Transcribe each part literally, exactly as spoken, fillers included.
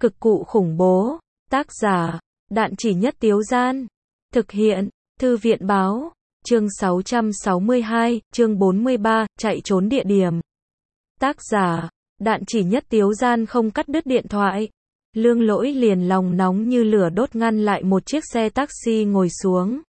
Cực cụ khủng bố. Tác giả, Đạn Chỉ Nhất Tiếu Gian. Thực hiện, Thư viện Báo. Chương sáu trăm sáu mươi hai, chương bốn mươi ba, chạy trốn địa điểm. Tác giả, Đạn Chỉ Nhất Tiếu Gian không cắt đứt điện thoại. Lương Lỗi liền lòng nóng như lửa đốt ngăn lại một chiếc xe taxi ngồi xuống.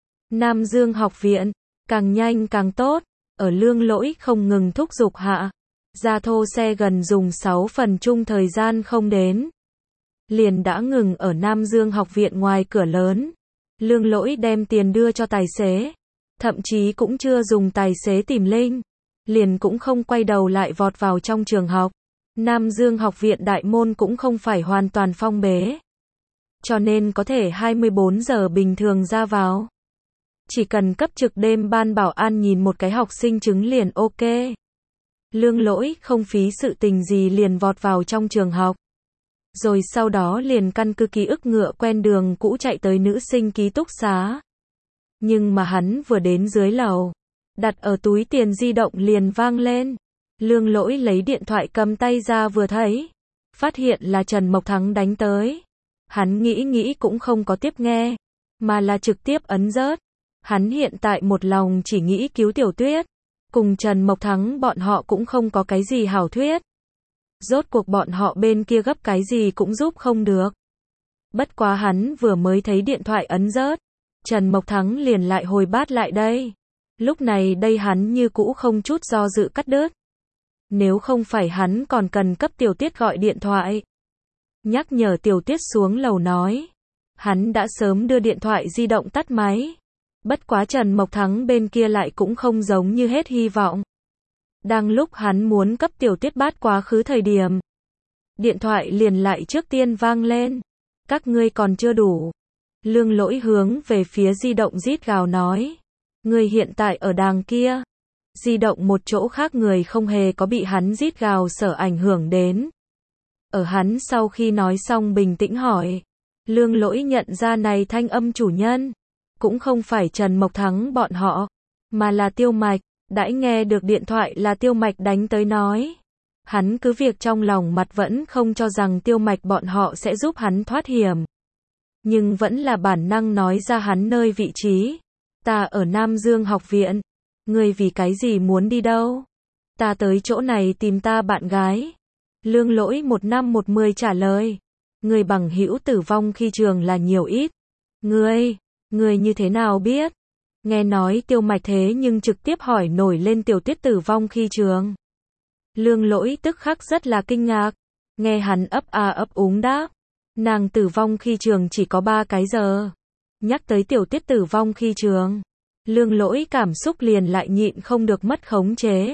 Nam Dương học viện, càng nhanh càng tốt. Ở Lương Lỗi không ngừng thúc giục hạ, ra thô xe gần dùng sáu phần chung thời gian không đến, liền đã ngừng ở Nam Dương học viện ngoài cửa lớn. Lương Lỗi đem tiền đưa cho tài xế, thậm chí cũng chưa dùng tài xế tìm linh, liền cũng không quay đầu lại vọt vào trong trường học. Nam Dương học viện đại môn cũng không phải hoàn toàn phong bế, cho nên có thể hai mươi bốn giờ bình thường ra vào. Chỉ cần cấp trực đêm ban bảo an nhìn một cái học sinh chứng liền ok. Lương Lỗi không phí sự tình gì liền vọt vào trong trường học. Rồi sau đó liền căn cứ ký ức ngựa quen đường cũ chạy tới nữ sinh ký túc xá. Nhưng mà hắn vừa đến dưới lầu, đặt ở túi tiền di động liền vang lên. Lương Lỗi lấy điện thoại cầm tay ra vừa thấy, phát hiện là Trần Mộc Thắng đánh tới. Hắn nghĩ nghĩ cũng không có tiếp nghe, mà là trực tiếp ấn rớt. Hắn hiện tại một lòng chỉ nghĩ cứu Tiểu Tuyết, cùng Trần Mộc Thắng bọn họ cũng không có cái gì hảo thuyết. Rốt cuộc bọn họ bên kia gấp cái gì cũng giúp không được. Bất quá hắn vừa mới thấy điện thoại ấn rớt, Trần Mộc Thắng liền lại hồi bát lại đây. Lúc này đây hắn như cũ không chút do dự cắt đứt. Nếu không phải hắn còn cần cấp Tiểu Tuyết gọi điện thoại, nhắc nhở Tiểu Tuyết xuống lầu nói, hắn đã sớm đưa điện thoại di động tắt máy. Bất quá Trần Mộc Thắng bên kia lại cũng không giống như hết hy vọng. Đang lúc hắn muốn cấp Tiểu Tuyết bát quá khứ thời điểm, điện thoại liền lại trước tiên vang lên. Các ngươi còn chưa đủ. Lương Lỗi hướng về phía di động rít gào nói, người hiện tại ở đàng kia. Di động một chỗ khác người không hề có bị hắn rít gào sở ảnh hưởng đến. Ở hắn sau khi nói xong bình tĩnh hỏi, Lương Lỗi nhận ra này thanh âm chủ nhân cũng không phải Trần Mộc Thắng bọn họ, mà là Tiêu Mạch. Đãi nghe được điện thoại là Tiêu Mạch đánh tới nói, hắn cứ việc trong lòng mặt vẫn không cho rằng Tiêu Mạch bọn họ sẽ giúp hắn thoát hiểm, nhưng vẫn là bản năng nói ra hắn nơi vị trí. Ta ở Nam Dương học viện. Ngươi vì cái gì muốn đi đâu? Ta tới chỗ này tìm ta bạn gái. Lương Lỗi một năm một mười trả lời. Ngươi bằng hữu tử vong khi trường là nhiều ít. Ngươi, ngươi như thế nào biết? Nghe nói Tiêu Mạch thế nhưng trực tiếp hỏi nổi lên Tiểu Tuyết tử vong khi trường. Lương Lỗi tức khắc rất là kinh ngạc. Nghe hắn ấp a ấp úng đáp, nàng tử vong khi trường chỉ có ba cái giờ. Nhắc tới Tiểu Tuyết tử vong khi trường, Lương Lỗi cảm xúc liền lại nhịn không được mất khống chế.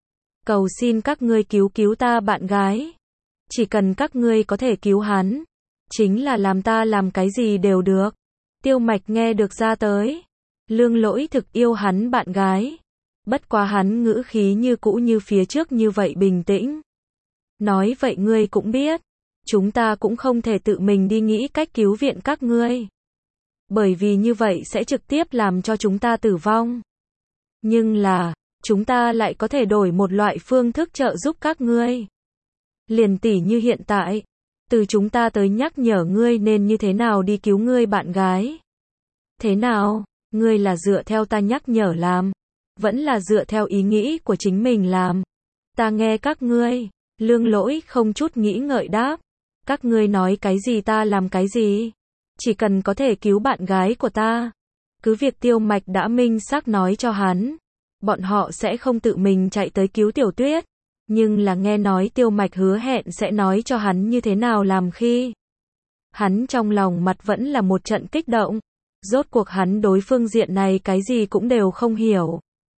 Cầu xin các ngươi cứu cứu ta bạn gái. Chỉ cần các ngươi có thể cứu hắn, chính là làm ta làm cái gì đều được. Tiêu Mạch nghe được ra tới, Lương Lỗi thực yêu hắn bạn gái. Bất quá hắn ngữ khí như cũ như phía trước như vậy bình tĩnh. Nói vậy ngươi cũng biết, chúng ta cũng không thể tự mình đi nghĩ cách cứu viện các ngươi. Bởi vì như vậy sẽ trực tiếp làm cho chúng ta tử vong. Nhưng là, chúng ta lại có thể đổi một loại phương thức trợ giúp các ngươi. Liền tỉ như hiện tại, từ chúng ta tới nhắc nhở ngươi nên như thế nào đi cứu ngươi bạn gái. Thế nào, ngươi là dựa theo ta nhắc nhở làm, vẫn là dựa theo ý nghĩ của chính mình làm? Ta nghe các ngươi. Lương Lỗi không chút nghĩ ngợi đáp, các ngươi nói cái gì ta làm cái gì. Chỉ cần có thể cứu bạn gái của ta. Cứ việc Tiêu Mạch đã minh xác nói cho hắn, bọn họ sẽ không tự mình chạy tới cứu Tiểu Tuyết. Nhưng là nghe nói Tiêu Mạch hứa hẹn sẽ nói cho hắn như thế nào làm khi. Hắn trong lòng mặt vẫn là một trận kích động. Rốt cuộc hắn đối phương diện này cái gì cũng đều không hiểu.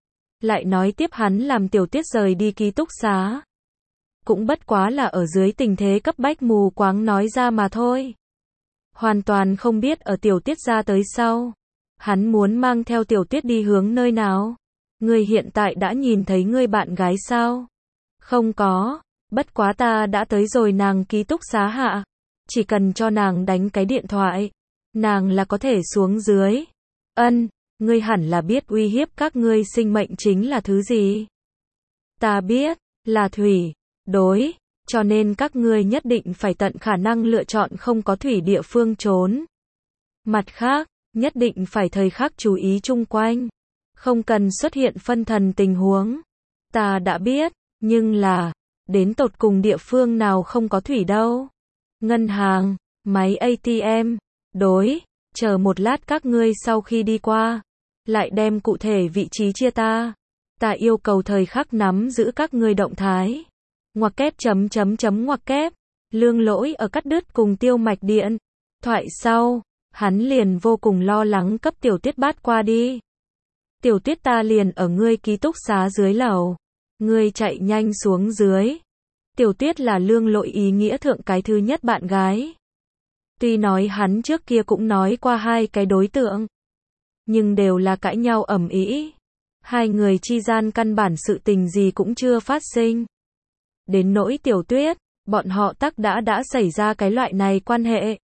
Lại nói tiếp hắn làm Tiểu Tuyết rời đi ký túc xá, cũng bất quá là ở dưới tình thế cấp bách mù quáng nói ra mà thôi. Hoàn toàn không biết ở Tiểu Tuyết ra tới sau, hắn muốn mang theo Tiểu Tuyết đi hướng nơi nào. Ngươi hiện tại đã nhìn thấy ngươi bạn gái sao? Không có, bất quá ta đã tới rồi nàng ký túc xá hạ. Chỉ cần cho nàng đánh cái điện thoại, nàng là có thể xuống dưới. Ân, ngươi hẳn là biết uy hiếp các ngươi sinh mệnh chính là thứ gì. Ta biết, là thủy. Đối, cho nên các ngươi nhất định phải tận khả năng lựa chọn không có thủy địa phương trốn. Mặt khác, nhất định phải thời khắc chú ý chung quanh, không cần xuất hiện phân thần tình huống. Ta đã biết, nhưng là, đến tột cùng địa phương nào không có thủy đâu? Ngân hàng, máy a tê em, đối, chờ một lát các ngươi sau khi đi qua, lại đem cụ thể vị trí chia ta. Ta yêu cầu thời khắc nắm giữ các ngươi động thái. Ngoặc kép chấm chấm chấm ngoặc kép, Lương Lỗi ở cắt đứt cùng Tiêu Mạch điện thoại sau, hắn liền vô cùng lo lắng cấp Tiểu Tuyết bắt qua đi. Tiểu Tuyết, ta liền ở ngươi ký túc xá dưới lầu, ngươi chạy nhanh xuống dưới. Tiểu Tuyết là Lương Lỗi ý nghĩa thượng cái thứ nhất bạn gái. Tuy nói hắn trước kia cũng nói qua hai cái đối tượng, nhưng đều là cãi nhau ầm ĩ. Hai người chi gian căn bản sự tình gì cũng chưa phát sinh. Đến nỗi Tiểu Tuyết, bọn họ tắc đã đã xảy ra cái loại này quan hệ.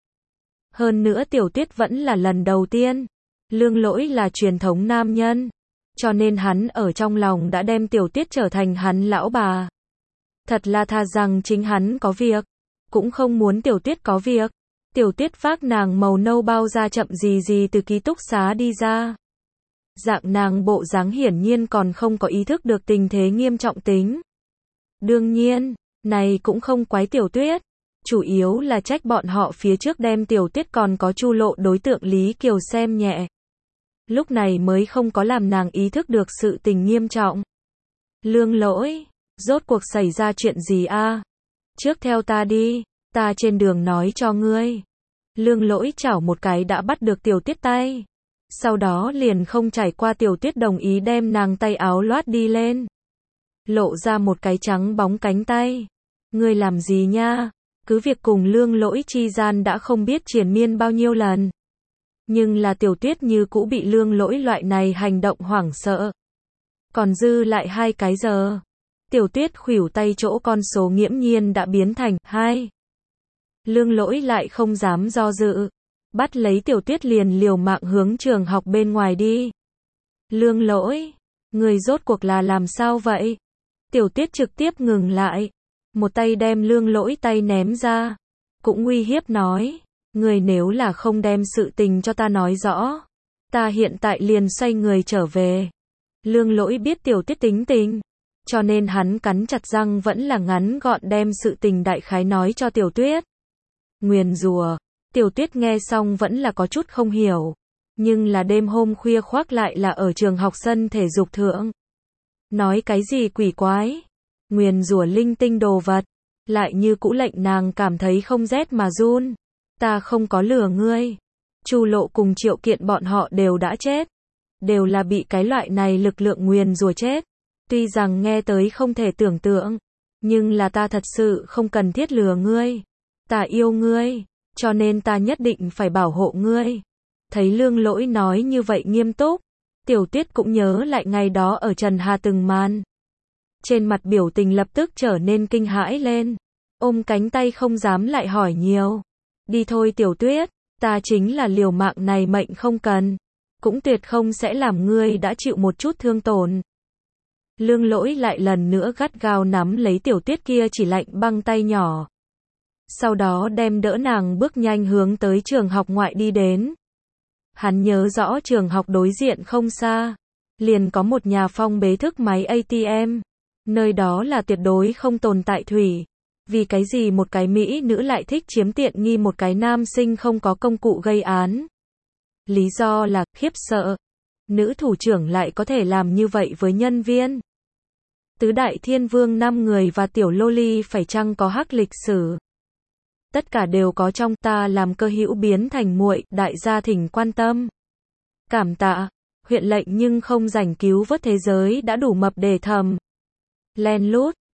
Hơn nữa Tiểu Tuyết vẫn là lần đầu tiên. Lương Lỗi là truyền thống nam nhân, cho nên hắn ở trong lòng đã đem Tiểu Tuyết trở thành hắn lão bà. Thật là thà rằng chính hắn có việc, cũng không muốn Tiểu Tuyết có việc. Tiểu Tuyết vác nàng màu nâu bao da chậm gì gì từ ký túc xá đi ra. Dạng nàng bộ dáng hiển nhiên còn không có ý thức được tình thế nghiêm trọng tính. Đương nhiên, này cũng không quái Tiểu Tuyết, chủ yếu là trách bọn họ phía trước đem Tiểu Tuyết còn có Chu Lộ đối tượng Lý Kiều xem nhẹ. Lúc này mới không có làm nàng ý thức được sự tình nghiêm trọng. Lương Lỗi, rốt cuộc xảy ra chuyện gì a? Trước theo ta đi, ta trên đường nói cho ngươi. Lương Lỗi chảo một cái đã bắt được Tiểu Tuyết tay. Sau đó liền không trải qua Tiểu Tuyết đồng ý đem nàng tay áo loát đi lên. Lộ ra một cái trắng bóng cánh tay. Ngươi làm gì nha? Cứ việc cùng Lương Lỗi chi gian đã không biết triền miên bao nhiêu lần. Nhưng là Tiểu Tuyết như cũ bị Lương Lỗi loại này hành động hoảng sợ. Còn dư lại hai cái giờ. Tiểu Tuyết khuỷu tay chỗ con số nghiễm nhiên đã biến thành hai. Lương Lỗi lại không dám do dự. Bắt lấy Tiểu Tuyết liền liều mạng hướng trường học bên ngoài đi. Lương Lỗi, người rốt cuộc là làm sao vậy? Tiểu Tuyết trực tiếp ngừng lại. Một tay đem Lương Lỗi tay ném ra. Cũng uy hiếp nói. Người nếu là không đem sự tình cho ta nói rõ, ta hiện tại liền xoay người trở về. Lương Lỗi biết Tiểu Tuyết tính tình, cho nên hắn cắn chặt răng vẫn là ngắn gọn đem sự tình đại khái nói cho Tiểu Tuyết. Nguyền rủa. Tiểu Tuyết nghe xong vẫn là có chút không hiểu, nhưng là đêm hôm khuya khoác lại là ở trường học sân thể dục thượng. Nói cái gì quỷ quái, nguyền rủa linh tinh đồ vật, lại như cũ lệnh nàng cảm thấy không rét mà run. Ta không có lừa ngươi. Chu Lộ cùng Triệu Kiện bọn họ đều đã chết. Đều là bị cái loại này lực lượng nguyền rủa chết. Tuy rằng nghe tới không thể tưởng tượng, nhưng là ta thật sự không cần thiết lừa ngươi. Ta yêu ngươi, cho nên ta nhất định phải bảo hộ ngươi. Thấy Lương Lỗi nói như vậy nghiêm túc, Tiểu Tuyết cũng nhớ lại ngày đó ở Trần Hà từng màn. Trên mặt biểu tình lập tức trở nên kinh hãi lên. Ôm cánh tay không dám lại hỏi nhiều. Đi thôi Tiểu Tuyết, ta chính là liều mạng này mệnh không cần, cũng tuyệt không sẽ làm ngươi đã chịu một chút thương tổn. Lương Lỗi lại lần nữa gắt gao nắm lấy Tiểu Tuyết kia chỉ lạnh băng tay nhỏ. Sau đó đem đỡ nàng bước nhanh hướng tới trường học ngoại đi đến. Hắn nhớ rõ trường học đối diện không xa, liền có một nhà phong bế thức máy a tê em. Nơi đó là tuyệt đối không tồn tại thủy. Vì cái gì một cái mỹ nữ lại thích chiếm tiện nghi một cái nam sinh không có công cụ gây án? Lý do là khiếp sợ. Nữ thủ trưởng lại có thể làm như vậy với nhân viên. Tứ đại thiên vương năm người và tiểu loli phải chăng có hắc lịch sử? Tất cả đều có trong ta làm cơ hữu biến thành muội, đại gia thỉnh quan tâm. Cảm tạ, huyện lệnh nhưng không rảnh cứu vớt thế giới đã đủ mập để thầm. Len lút,